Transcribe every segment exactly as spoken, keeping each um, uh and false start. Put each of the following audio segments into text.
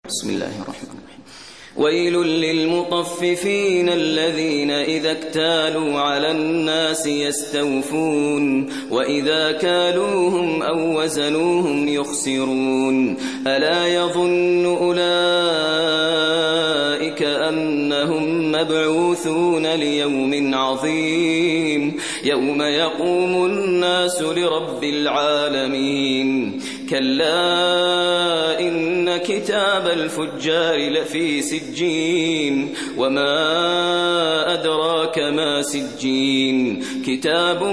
بسم الله الرحمن الرحيم. ويل للمطففين الذين إذا اكتالوا على الناس يستوفون وإذا كالوهم أو وزنوهم يخسرون ألا يظن أولئك أنهم مبعوثون ليوم عظيم يوم يقوم الناس لرب العالمين كلا إن كتاب الفجار لفي سجين وما أدراك ما سجين كتاب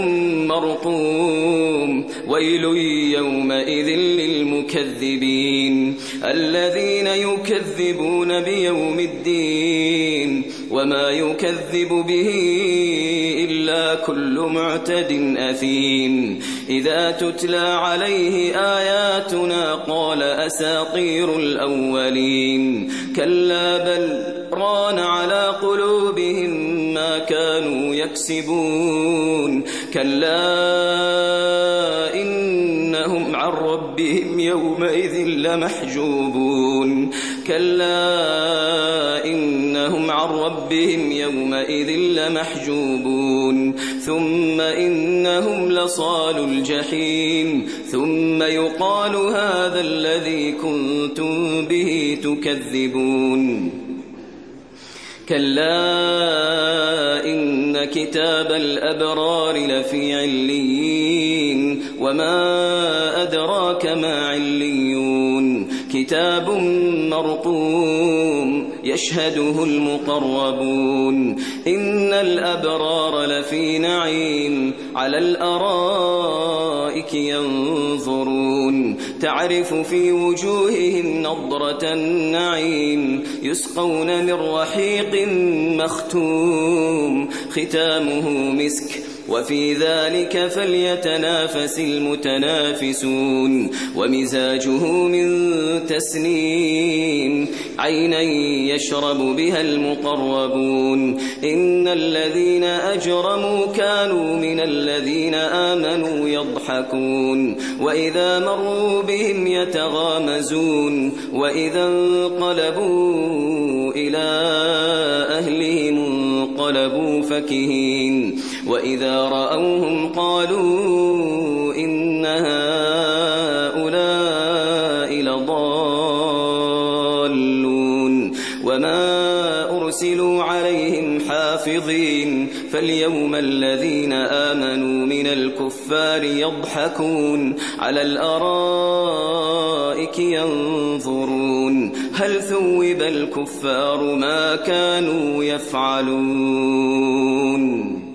مرقوم ويل يومئذ للمكذبين الذين يكذبون بيوم الدين وما يكذب به إلا كل معتد أثيم إذا تتلى عليه آياتنا قال أساطير الأولين كلا بل ران على قلوبهم ما كانوا يكسبون كلا إنهم عن ربهم يومئذ لمحجوبون كلا إنهم عن ربهم يومئذ لمحجوبون ثم إنهم لصال الجحيم ثم يقال هذا الذي كنتم به تكذبون كلا إن كتاب الأبرار لفي عليين وما أدراك ما عليون كتاب مرقوم يشهده المقربون إن الأبرار لفي نعيم على الأرائك ينظرون تعرف في وجوههم نضرة النعيم يسقون من رحيق مختوم ختامه مسك وفي ذلك فليتنافس المتنافسون ومزاجه من تسنيم عينا يشرب بها المقربون إن الذين أجرموا كانوا من الذين آمنوا يضحكون وإذا مروا بهم يتغامزون وإذا انقلبوا إلى أهلهم انقلبوا فكهين وإذا رأوهم قالوا إن هؤلاء لضالون وما أرسلوا عليهم حافظين فاليوم الذين آمنوا من الكفار يضحكون على الأرائك ينظرون هل ثوب الكفار ما كانوا يفعلون.